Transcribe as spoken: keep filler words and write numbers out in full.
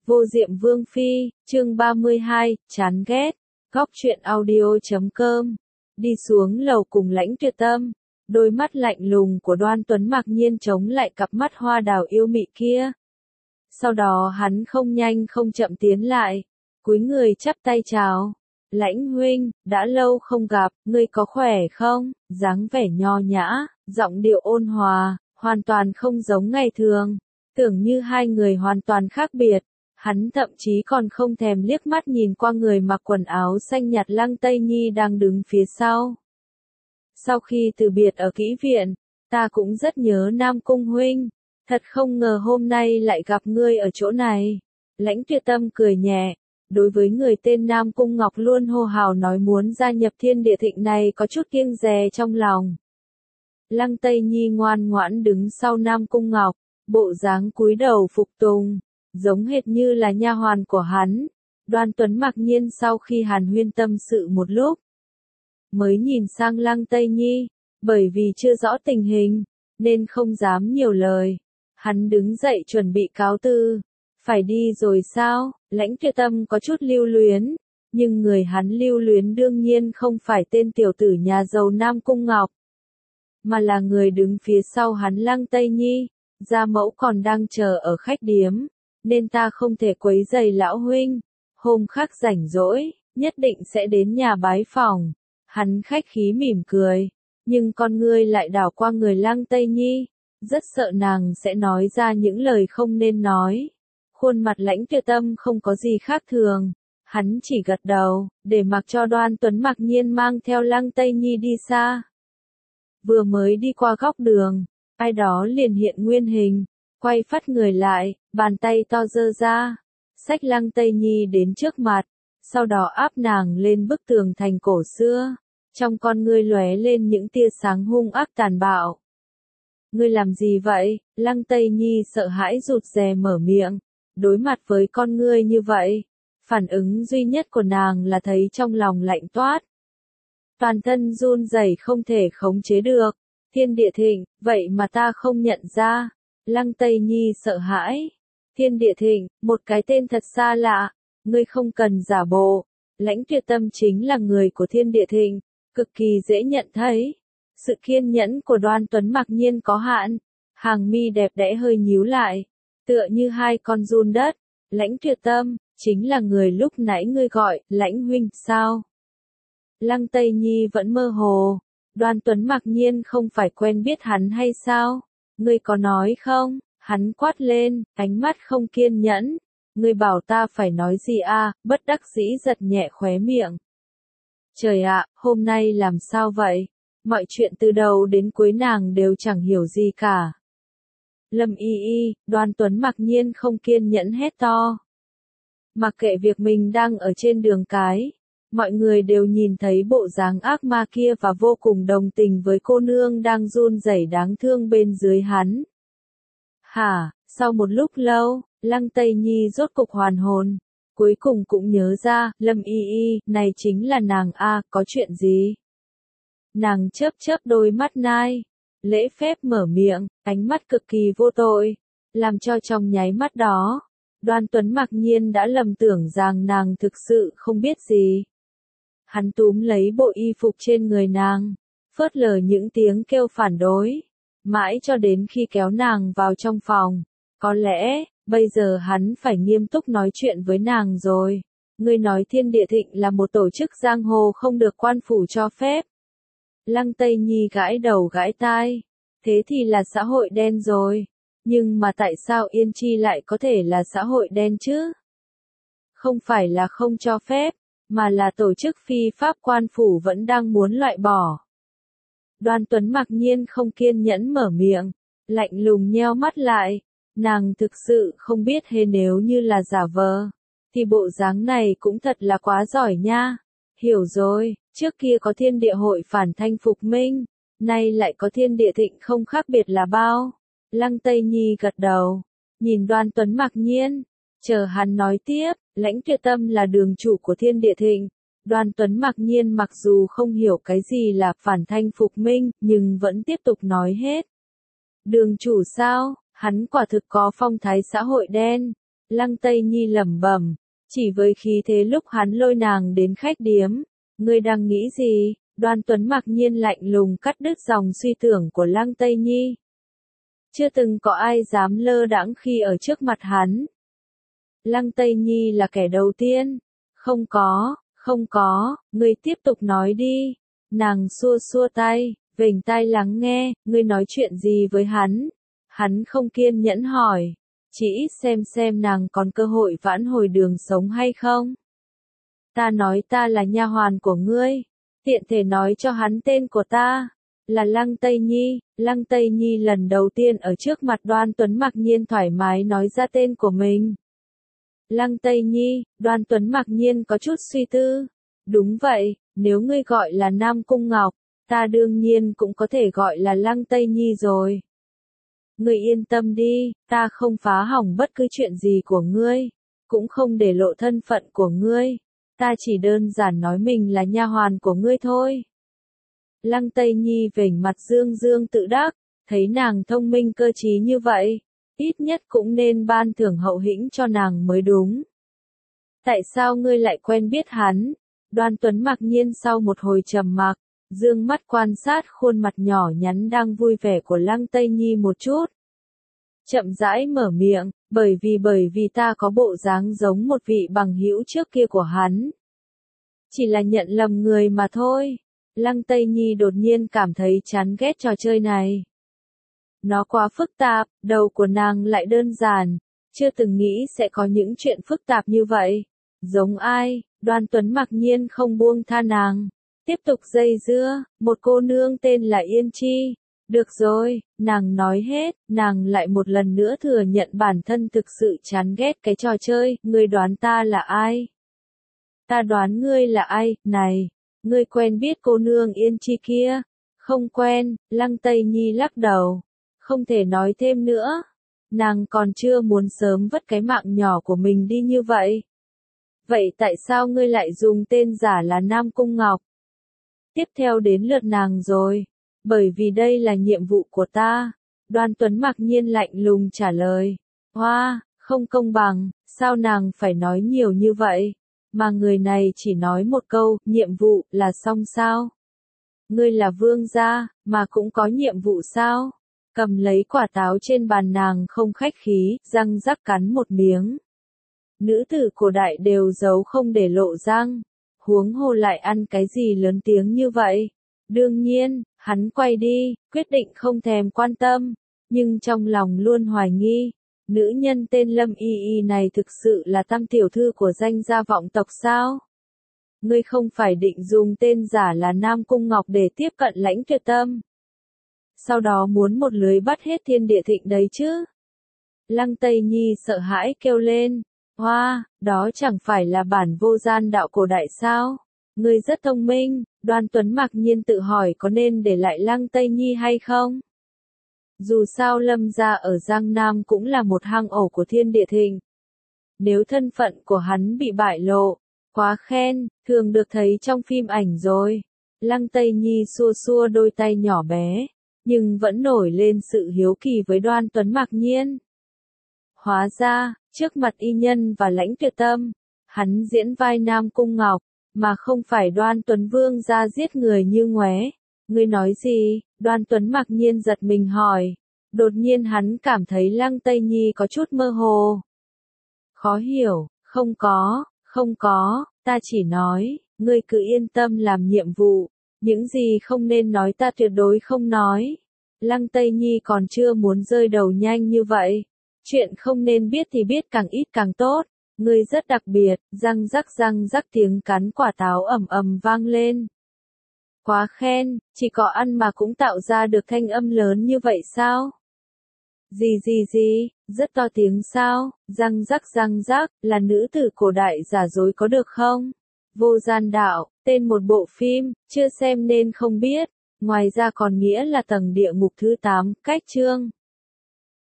Vô Diệm Vương Phi, chương ba mươi hai, chán ghét. Góc truyện audio chấm com. Đi xuống lầu cùng Lãnh Tuyệt Tâm, đôi mắt lạnh lùng của Đoan Tuấn mặc nhiên chống lại cặp mắt hoa đào yêu mị kia. Sau đó hắn không nhanh không chậm tiến lại, cúi người chắp tay chào. Lãnh huynh, đã lâu không gặp, ngươi có khỏe không? Dáng vẻ nho nhã, giọng điệu ôn hòa, hoàn toàn không giống ngày thường, tưởng như hai người hoàn toàn khác biệt. Hắn thậm chí còn không thèm liếc mắt nhìn qua người mặc quần áo xanh nhạt Lăng Tây Nhi đang đứng phía sau. Sau khi từ biệt ở kỹ viện, ta cũng rất nhớ Nam Cung huynh, thật không ngờ hôm nay lại gặp ngươi ở chỗ này. Lãnh Tuyệt Tâm cười nhẹ, đối với người tên Nam Cung Ngọc luôn hô hào nói muốn gia nhập Thiên Địa Thịnh này có chút kiêng dè trong lòng. Lăng Tây Nhi ngoan ngoãn đứng sau Nam Cung Ngọc, bộ dáng cúi đầu phục tùng, giống hệt như là nha hoàn của hắn. Đoan Tuấn mặc nhiên sau khi hàn huyên tâm sự một lúc, mới nhìn sang Lăng Tây Nhi, bởi vì chưa rõ tình hình, nên không dám nhiều lời. Hắn đứng dậy chuẩn bị cáo từ. Phải đi rồi sao? Lãnh Tuyệt Tâm có chút lưu luyến, nhưng người hắn lưu luyến đương nhiên không phải tên tiểu tử nhà giàu Nam Cung Ngọc, mà là người đứng phía sau hắn Lăng Tây Nhi. Gia mẫu còn đang chờ ở khách điếm, nên ta không thể quấy rầy lão huynh. Hôm khác rảnh rỗi, nhất định sẽ đến nhà bái phỏng. Hắn khách khí mỉm cười, nhưng con ngươi lại đảo qua người Lăng Tây Nhi, rất sợ nàng sẽ nói ra những lời không nên nói. Khuôn mặt Lãnh Tuyệt Tâm không có gì khác thường, hắn chỉ gật đầu, để mặc cho Đoan Tuấn mặc nhiên mang theo Lăng Tây Nhi đi xa. Vừa mới đi qua góc đường, ai đó liền hiện nguyên hình, quay phắt người lại, bàn tay to giơ ra, xách Lăng Tây Nhi đến trước mặt, sau đó áp nàng lên bức tường thành cổ xưa, trong con ngươi lóe lên những tia sáng hung ác tàn bạo. Ngươi làm gì vậy? Lăng Tây Nhi sợ hãi rụt rè mở miệng, đối mặt với con ngươi như vậy, phản ứng duy nhất của nàng là thấy trong lòng lạnh toát. Toàn thân run rẩy không thể khống chế được. Thiên Địa Thịnh, vậy mà ta không nhận ra. Lăng Tây Nhi sợ hãi. Thiên Địa Thịnh, một cái tên thật xa lạ, ngươi không cần giả bộ. Lãnh Tuyệt Tâm chính là người của Thiên Địa Thịnh, cực kỳ dễ nhận thấy. Sự kiên nhẫn của Đoan Tuấn mặc nhiên có hạn, hàng mi đẹp đẽ hơi nhíu lại, tựa như hai con giun đất. Lãnh Tuyệt Tâm, chính là người lúc nãy ngươi gọi, Lãnh huynh, sao? Lăng Tây Nhi vẫn mơ hồ. Đoan Tuấn mặc nhiên không phải quen biết hắn hay sao? Ngươi có nói không? Hắn quát lên, ánh mắt không kiên nhẫn. Ngươi bảo ta phải nói gì à? Bất đắc dĩ giật nhẹ khóe miệng. Trời ạ, hôm nay làm sao vậy? Mọi chuyện từ đầu đến cuối nàng đều chẳng hiểu gì cả. Lâm y y, Đoan Tuấn mặc nhiên không kiên nhẫn hét to. Mặc kệ việc mình đang ở trên đường cái, mọi người đều nhìn thấy bộ dáng ác ma kia và vô cùng đồng tình với cô nương đang run rẩy đáng thương bên dưới hắn. Hả, sau một lúc lâu, Lăng Tây Nhi rốt cục hoàn hồn, cuối cùng cũng nhớ ra, Lâm y y, này chính là nàng a, có chuyện gì? Nàng chớp chớp đôi mắt nai, lễ phép mở miệng, ánh mắt cực kỳ vô tội, làm cho trong nháy mắt đó, Đoan Tuấn mặc nhiên đã lầm tưởng rằng nàng thực sự không biết gì. Hắn túm lấy bộ y phục trên người nàng, phớt lờ những tiếng kêu phản đối, mãi cho đến khi kéo nàng vào trong phòng. Có lẽ, bây giờ hắn phải nghiêm túc nói chuyện với nàng rồi. Ngươi nói Thiên Địa Thịnh là một tổ chức giang hồ không được quan phủ cho phép. Lăng Tây Nhi gãi đầu gãi tai. Thế thì là xã hội đen rồi. Nhưng mà tại sao Yên Chi lại có thể là xã hội đen chứ? Không phải là không cho phép, mà là tổ chức phi pháp quan phủ vẫn đang muốn loại bỏ. Đoan Tuấn mặc nhiên không kiên nhẫn mở miệng, lạnh lùng nheo mắt lại. Nàng thực sự không biết hê nếu như là giả vờ, thì bộ dáng này cũng thật là quá giỏi nha. Hiểu rồi, trước kia có Thiên Địa hội phản thanh phục minh, nay lại có Thiên Địa Thịnh không khác biệt là bao. Lăng Tây Nhi gật đầu, nhìn Đoan Tuấn mặc nhiên, chờ hắn nói tiếp. Lãnh Tuyệt Tâm là đường chủ của Thiên Địa Thịnh. Đoan Tuấn mặc nhiên mặc dù không hiểu cái gì là phản thanh phục minh, nhưng vẫn tiếp tục nói hết. Đường chủ sao? Hắn quả thực có phong thái xã hội đen. Lăng Tây Nhi lẩm bẩm, chỉ với khí thế lúc hắn lôi nàng đến khách điếm. Ngươi đang nghĩ gì? Đoan Tuấn mặc nhiên lạnh lùng cắt đứt dòng suy tưởng của Lăng Tây Nhi. Chưa từng có ai dám lơ đãng khi ở trước mặt hắn. Lăng Tây Nhi là kẻ đầu tiên. Không có, không có, ngươi tiếp tục nói đi. Nàng xua xua tay, vểnh tai lắng nghe, ngươi nói chuyện gì với hắn? Hắn không kiên nhẫn hỏi, chỉ ít xem xem nàng còn cơ hội vãn hồi đường sống hay không. Ta nói ta là nha hoàn của ngươi, tiện thể nói cho hắn tên của ta, là Lăng Tây Nhi. Lăng Tây Nhi lần đầu tiên ở trước mặt Đoan Tuấn mặc nhiên thoải mái nói ra tên của mình. Lăng Tây Nhi, Đoan Tuấn mặc nhiên có chút suy tư. Đúng vậy, nếu ngươi gọi là Nam Cung Ngọc, ta đương nhiên cũng có thể gọi là Lăng Tây Nhi rồi. Ngươi yên tâm đi, ta không phá hỏng bất cứ chuyện gì của ngươi, cũng không để lộ thân phận của ngươi, ta chỉ đơn giản nói mình là nha hoàn của ngươi thôi. Lăng Tây Nhi vểnh mặt dương dương tự đắc, thấy nàng thông minh cơ trí như vậy, ít nhất cũng nên ban thưởng hậu hĩnh cho nàng mới đúng. Tại sao ngươi lại quen biết hắn? Đoan Tuấn mặc nhiên sau một hồi trầm mặc, dương mắt quan sát khuôn mặt nhỏ nhắn đang vui vẻ của Lăng Tây Nhi một chút. Chậm rãi mở miệng, bởi vì bởi vì ta có bộ dáng giống một vị bằng hữu trước kia của hắn. Chỉ là nhận lầm người mà thôi. Lăng Tây Nhi đột nhiên cảm thấy chán ghét trò chơi này. Nó quá phức tạp, đầu của nàng lại đơn giản, chưa từng nghĩ sẽ có những chuyện phức tạp như vậy. Giống ai? Đoan Tuấn mặc nhiên không buông tha nàng. Tiếp tục dây dưa, một cô nương tên là Yên Chi. Được rồi, nàng nói hết, nàng lại một lần nữa thừa nhận bản thân thực sự chán ghét cái trò chơi, ngươi đoán ta là ai? Ta đoán ngươi là ai, này, ngươi quen biết cô nương Yên Chi kia? Không quen, Lăng Tây Nhi lắc đầu, không thể nói thêm nữa. Nàng còn chưa muốn sớm vứt cái mạng nhỏ của mình đi như vậy. Vậy tại sao ngươi lại dùng tên giả là Nam Cung Ngọc? Tiếp theo đến lượt nàng rồi. Bởi vì đây là nhiệm vụ của ta. Đoan Tuấn mặc nhiên lạnh lùng trả lời. Hoa, không công bằng, sao nàng phải nói nhiều như vậy? Mà người này chỉ nói một câu, nhiệm vụ là xong sao? Ngươi là vương gia, mà cũng có nhiệm vụ sao? Cầm lấy quả táo trên bàn nàng không khách khí, răng rắc cắn một miếng. Nữ tử cổ đại đều giấu không để lộ răng. Huống hồ lại ăn cái gì lớn tiếng như vậy? Đương nhiên, hắn quay đi, quyết định không thèm quan tâm, nhưng trong lòng luôn hoài nghi, nữ nhân tên Lâm Y Y này thực sự là tam tiểu thư của danh gia vọng tộc sao? Ngươi không phải định dùng tên giả là Nam Cung Ngọc để tiếp cận Lãnh Tuyệt Tâm. Sau đó muốn một lưới bắt hết thiên địa thịnh đấy chứ? Lăng Tây Nhi sợ hãi kêu lên, hoa, đó chẳng phải là bản vô gian đạo cổ đại sao? Ngươi rất thông minh. Đoan Tuấn mặc nhiên tự hỏi có nên để lại Lăng Tây Nhi hay không? Dù sao Lâm gia ở Giang Nam cũng là một hang ổ của thiên địa thịnh. Nếu thân phận của hắn bị bại lộ, quá khen, thường được thấy trong phim ảnh rồi. Lăng Tây Nhi xua xua đôi tay nhỏ bé, nhưng vẫn nổi lên sự hiếu kỳ với Đoan Tuấn mặc nhiên. Hóa ra, trước mặt y nhân và Lãnh Tuyệt Tâm, hắn diễn vai Nam Cung Ngọc, mà không phải Đoan Tuấn vương ra giết người như ngoé. Ngươi nói gì? Đoan Tuấn mặc nhiên giật mình hỏi. Đột nhiên hắn cảm thấy Lăng Tây Nhi có chút mơ hồ. Khó hiểu, không có, không có, ta chỉ nói, ngươi cứ yên tâm làm nhiệm vụ, những gì không nên nói ta tuyệt đối không nói. Lăng Tây Nhi còn chưa muốn rơi đầu nhanh như vậy. Chuyện không nên biết thì biết càng ít càng tốt. Ngươi rất đặc biệt, răng rắc răng rắc tiếng cắn quả táo ầm ầm vang lên. Quá khen, chỉ có ăn mà cũng tạo ra được thanh âm lớn như vậy sao? Gì gì gì, rất to tiếng sao? Răng rắc răng rắc, là nữ tử cổ đại giả dối có được không? Vô gian đạo, tên một bộ phim, chưa xem nên không biết. Ngoài ra còn nghĩa là tầng địa ngục thứ tám, cách chương.